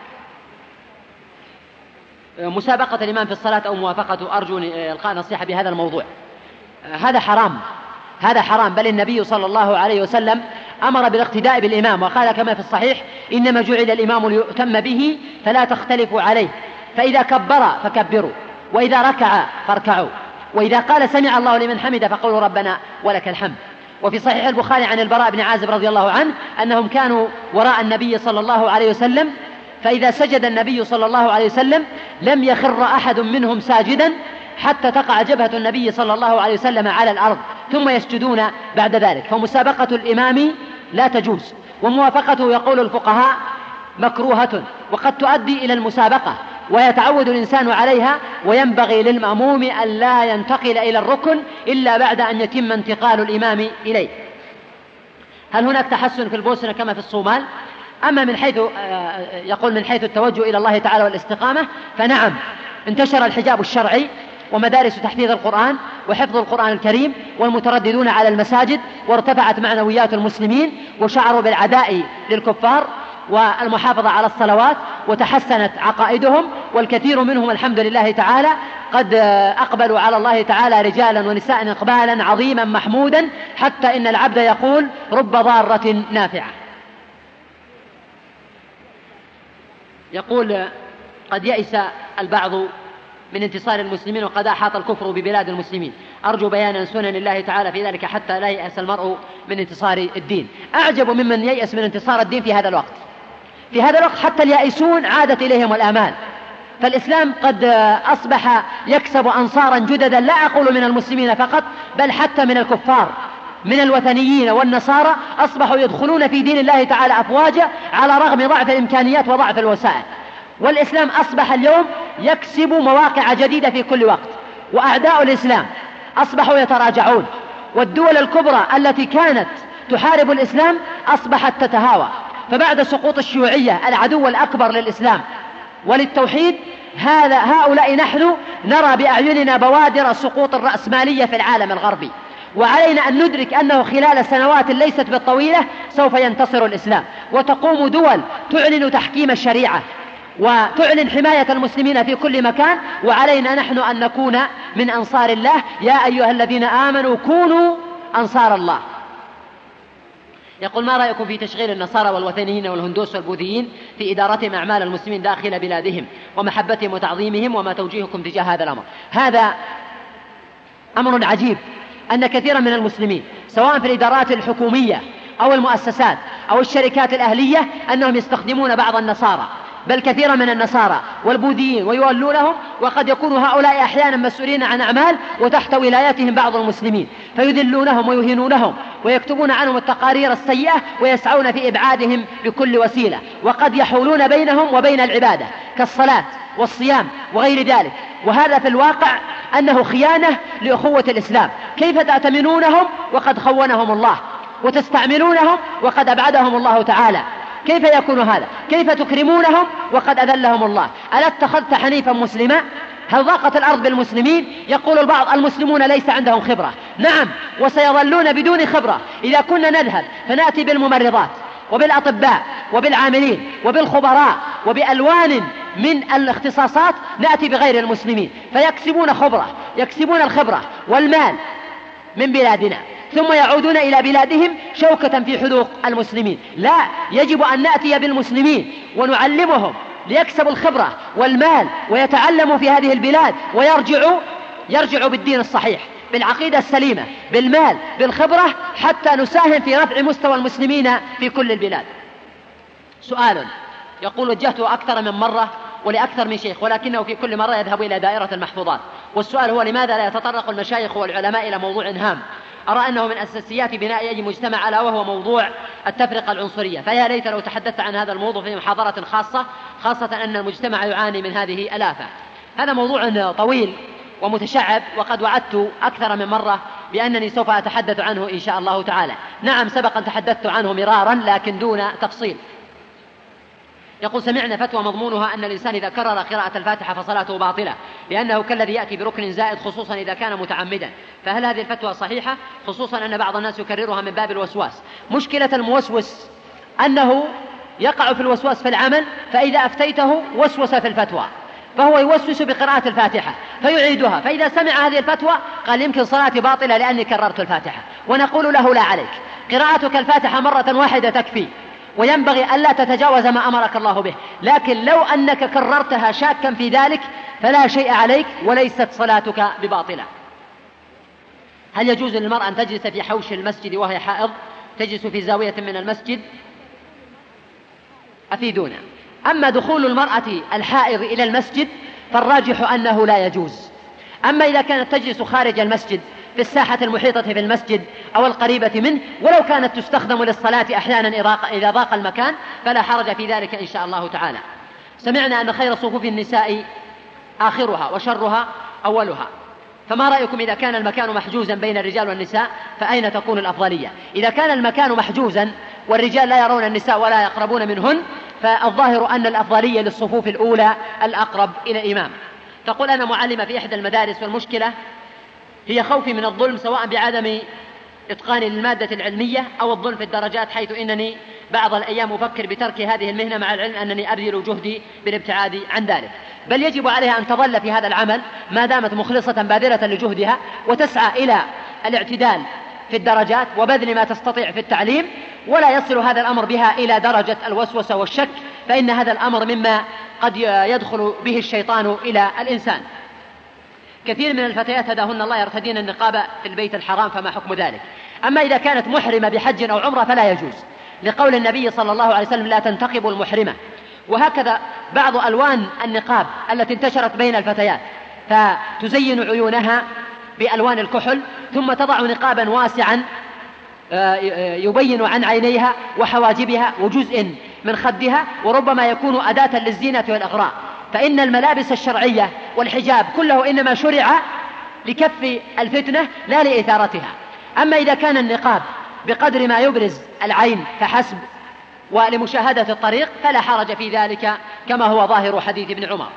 مسابقة الإمام في الصلاة أو موافقة، أرجو إلقاء نصيحة بهذا الموضوع. هذا حرام، بل النبي صلى الله عليه وسلم أمر بالاقتداء بالإمام، وقال كما في الصحيح: إنما جعل الإمام ليؤتم به فلا تختلفوا عليه، فإذا كبر فكبروا، وإذا ركع فاركعوا، وإذا قال سمع الله لمن حمد فقولوا ربنا ولك الحمد. وفي صحيح البخاري عن البراء بن عازب رضي الله عنه أنهم كانوا وراء النبي صلى الله عليه وسلم، فإذا سجد النبي صلى الله عليه وسلم لم يخر أحد منهم ساجدا حتى تقع جبهة النبي صلى الله عليه وسلم على الأرض ثم يسجدون بعد ذلك. فمسابقة الإمام لا تجوز، وموافقته يقول الفقهاء مكروهة، وقد تؤدي إلى المسابقة ويتعود الإنسان عليها، وينبغي للمأموم أن لا ينتقل إلى الركن إلا بعد أن يتم انتقال الإمام إليه. هل هناك تحسن في البوسنة كما في الصومال؟ أما من حيث التوجه إلى الله تعالى والاستقامة فنعم، انتشر الحجاب الشرعي ومدارس تحفيظ القرآن وحفظ القرآن الكريم والمترددون على المساجد، وارتفعت معنويات المسلمين وشعروا بالعداء للكفار والمحافظة على الصلوات، وتحسنت عقائدهم، والكثير منهم الحمد لله تعالى قد أقبلوا على الله تعالى رجالا ونساء إقبالا عظيما محمودا، حتى إن العبد يقول: رب ضارة نافعة. يقول: قد يئس البعض من انتصار المسلمين وقد أحاط الكفر ببلاد المسلمين، أرجو بيان سنن الله تعالى في ذلك حتى لا يأس المرء من انتصار الدين. أعجب ممن ييأس من انتصار الدين في هذا الوقت. في هذا الوقت حتى اليائسون عادت إليهم الآمال، فالإسلام قد أصبح يكسب أنصارا جددا، لا أقول من المسلمين فقط بل حتى من الكفار من الوثنيين والنصارى، أصبحوا يدخلون في دين الله تعالى أفواجا على رغم ضعف الإمكانيات وضعف الوسائل. والإسلام أصبح اليوم يكسب مواقع جديدة في كل وقت، وأعداء الإسلام أصبحوا يتراجعون، والدول الكبرى التي كانت تحارب الإسلام أصبحت تتهاوى. فبعد سقوط الشيوعية العدو الأكبر للإسلام وللتوحيد، هؤلاء نحن نرى بأعيننا بوادر سقوط الرأسمالية في العالم الغربي، وعلينا أن ندرك أنه خلال سنوات ليست بالطويلة سوف ينتصر الإسلام، وتقوم دول تعلن تحكيم الشريعة وتعلن حماية المسلمين في كل مكان، وعلينا نحن أن نكون من أنصار الله. يا أيها الذين آمنوا كونوا أنصار الله. يقول: ما رأيكم في تشغيل النصارى والوثنيين والهندوس والبوذيين في إدارتهم أعمال المسلمين داخل بلادهم ومحبتهم وتعظيمهم، وما توجيهكم تجاه هذا الأمر؟ هذا أمر عجيب، أن كثيرا من المسلمين سواء في الإدارات الحكومية أو المؤسسات أو الشركات الأهلية أنهم يستخدمون بعض النصارى بل كثيرا من النصارى والبوذيين ويولونهم، وقد يكون هؤلاء أحيانا مسؤولين عن أعمال وتحت ولاياتهم بعض المسلمين، فيذلونهم ويهينونهم ويكتبون عنهم التقارير السيئة ويسعون في إبعادهم بكل وسيلة، وقد يحولون بينهم وبين العبادة كالصلاة والصيام وغير ذلك. وهذا في الواقع أنه خيانة لأخوة الإسلام. كيف تأتمنونهم وقد خونهم الله، وتستعملونهم وقد أبعدهم الله تعالى؟ كيف يكون هذا؟ كيف تكرمونهم وقد أذلهم الله؟ ألا اتخذت حنيفا مسلما؟ هل ضاقت الأرض بالمسلمين؟ يقول البعض المسلمون ليس عندهم خبرة. نعم، وسيظلون بدون خبرة. إذا كنا نذهب فنأتي بالممرضات وبالأطباء وبالعاملين وبالخبراء وبألوان من الاختصاصات، نأتي بغير المسلمين يكسبون الخبرة والمال من بلادنا، ثم يعودون إلى بلادهم شوكة في حلوق المسلمين. لا، يجب أن نأتي بالمسلمين ونعلمهم ليكسبوا الخبرة والمال ويتعلموا في هذه البلاد، ويرجعوا بالدين الصحيح، بالعقيدة السليمة، بالمال، بالخبرة، حتى نساهم في رفع مستوى المسلمين في كل البلاد. سؤال يقول: وجهته أكثر من مرة ولأكثر من شيخ، ولكنه في كل مرة يذهب إلى دائرة المحفوظات. والسؤال هو: لماذا لا يتطرق المشايخ والعلماء إلى موضوع هام أرى أنه من أساسيات بناء أي مجتمع، ألا وهو موضوع التفرقة العنصرية؟ فيا ليت لو تحدثت عن هذا الموضوع في محاضرة خاصة أن المجتمع يعاني من هذه الآفة. هذا موضوع طويل ومتشعب، وقد وعدت أكثر من مرة بأنني سوف أتحدث عنه إن شاء الله تعالى. نعم، سبقا تحدثت عنه مرارا لكن دون تفصيل. يقول: سمعنا فتوى مضمونها أن الإنسان إذا كرر قراءة الفاتحة فصلاته باطلة، لأنه كالذي يأتي بركن زائد، خصوصا إذا كان متعمدا. فهل هذه الفتوى صحيحة، خصوصا أن بعض الناس يكررها من باب الوسواس؟ مشكلة الموسوس أنه يقع في الوسواس في العمل، فإذا أفتيته وسوس في الفتوى، فهو يوسوس بقراءة الفاتحة فيعيدها، فإذا سمع هذه الفتوى قال: يمكن صلاتي باطلة لأني كررت الفاتحة. ونقول له: لا عليك، قراءتك الفاتحة مرة واحدة تكفي، وينبغي ألا تتجاوز ما أمرك الله به. لكن لو أنك كررتها شاكا في ذلك فلا شيء عليك، وليست صلاتك بباطلة. هل يجوز للمرأة أن تجلس في حوش المسجد وهي حائض؟ تجلس في زاوية من المسجد؟ أفيدونا. أما دخول المرأة الحائض إلى المسجد فالراجح أنه لا يجوز. أما إذا كانت تجلس خارج المسجد في الساحة المحيطة في المسجد أو القريبة منه، ولو كانت تستخدم للصلاة أحيانا إذا ضاق المكان، فلا حرج في ذلك إن شاء الله تعالى. سمعنا أن خير صفوف النساء آخرها وشرها أولها، فما رأيكم إذا كان المكان محجوزا بين الرجال والنساء فأين تكون الأفضلية؟ إذا كان المكان محجوزا والرجال لا يرون النساء ولا يقربون منهن، فالظاهر أن الأفضلية للصفوف الأولى الأقرب إلى الإمام. تقول: أنا معلمة في إحدى المدارس، والمشكلة هي خوفي من الظلم، سواء بعدم إتقان للمادة العلمية أو الظلم في الدرجات، حيث إنني بعض الأيام أفكر بترك هذه المهنة، مع العلم أنني أبذل جهدي بالابتعاد عن ذلك. بل يجب عليها أن تظل في هذا العمل ما دامت مخلصة باذلة لجهدها، وتسعى إلى الاعتدال في الدرجات وبذل ما تستطيع في التعليم، ولا يصل هذا الأمر بها إلى درجة الوسوسة والشك، فإن هذا الأمر مما قد يدخل به الشيطان إلى الإنسان. كثير من الفتيات هداهن الله يرتدين النقاب في البيت الحرام، فما حكم ذلك؟ أما إذا كانت محرمة بحج أو عمرة فلا يجوز، لقول النبي صلى الله عليه وسلم: لا تنتقب المحرمة. وهكذا بعض ألوان النقاب التي انتشرت بين الفتيات، فتزين عيونها بألوان الكحل، ثم تضع نقابا واسعا يبين عن عينيها وحواجبها وجزء من خدها، وربما يكون أداة للزينة والإغراء. فإن الملابس الشرعية والحجاب كله إنما شرع لكف الفتنة لا لإثارتها. أما إذا كان النقاب بقدر ما يبرز العين فحسب ولمشاهدة الطريق فلا حرج في ذلك، كما هو ظاهر حديث ابن عمر: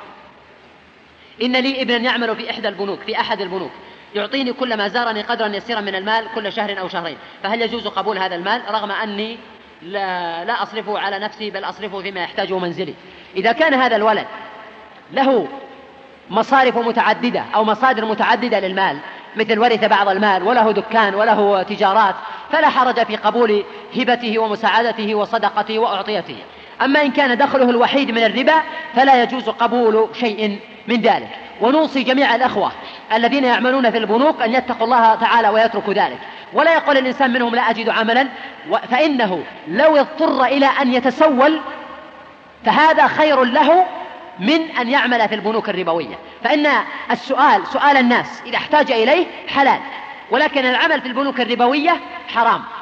إن لي ابنا يعمل في أحد البنوك يعطيني كل ما زارني قدرا يسيرا من المال كل شهر أو شهرين، فهل يجوز قبول هذا المال رغم أني لا أصرفه على نفسي بل أصرفه فيما يحتاجه منزلي؟ إذا كان هذا الولد له مصارف متعددة أو مصادر متعددة للمال، مثل ورث بعض المال وله دكان وله تجارات، فلا حرج في قبول هبته ومساعدته وصدقته وأعطيته. أما إن كان دخله الوحيد من الربا فلا يجوز قبول شيء من ذلك. ونوصي جميع الأخوة الذين يعملون في البنوك أن يتقوا الله تعالى ويتركوا ذلك، ولا يقول الإنسان منهم لا أجد عملا، فإنه لو اضطر إلى أن يتسول فهذا خير له من أن يعمل في البنوك الربوية. فإن سؤال الناس إذا احتاج إليه حلال، ولكن العمل في البنوك الربوية حرام.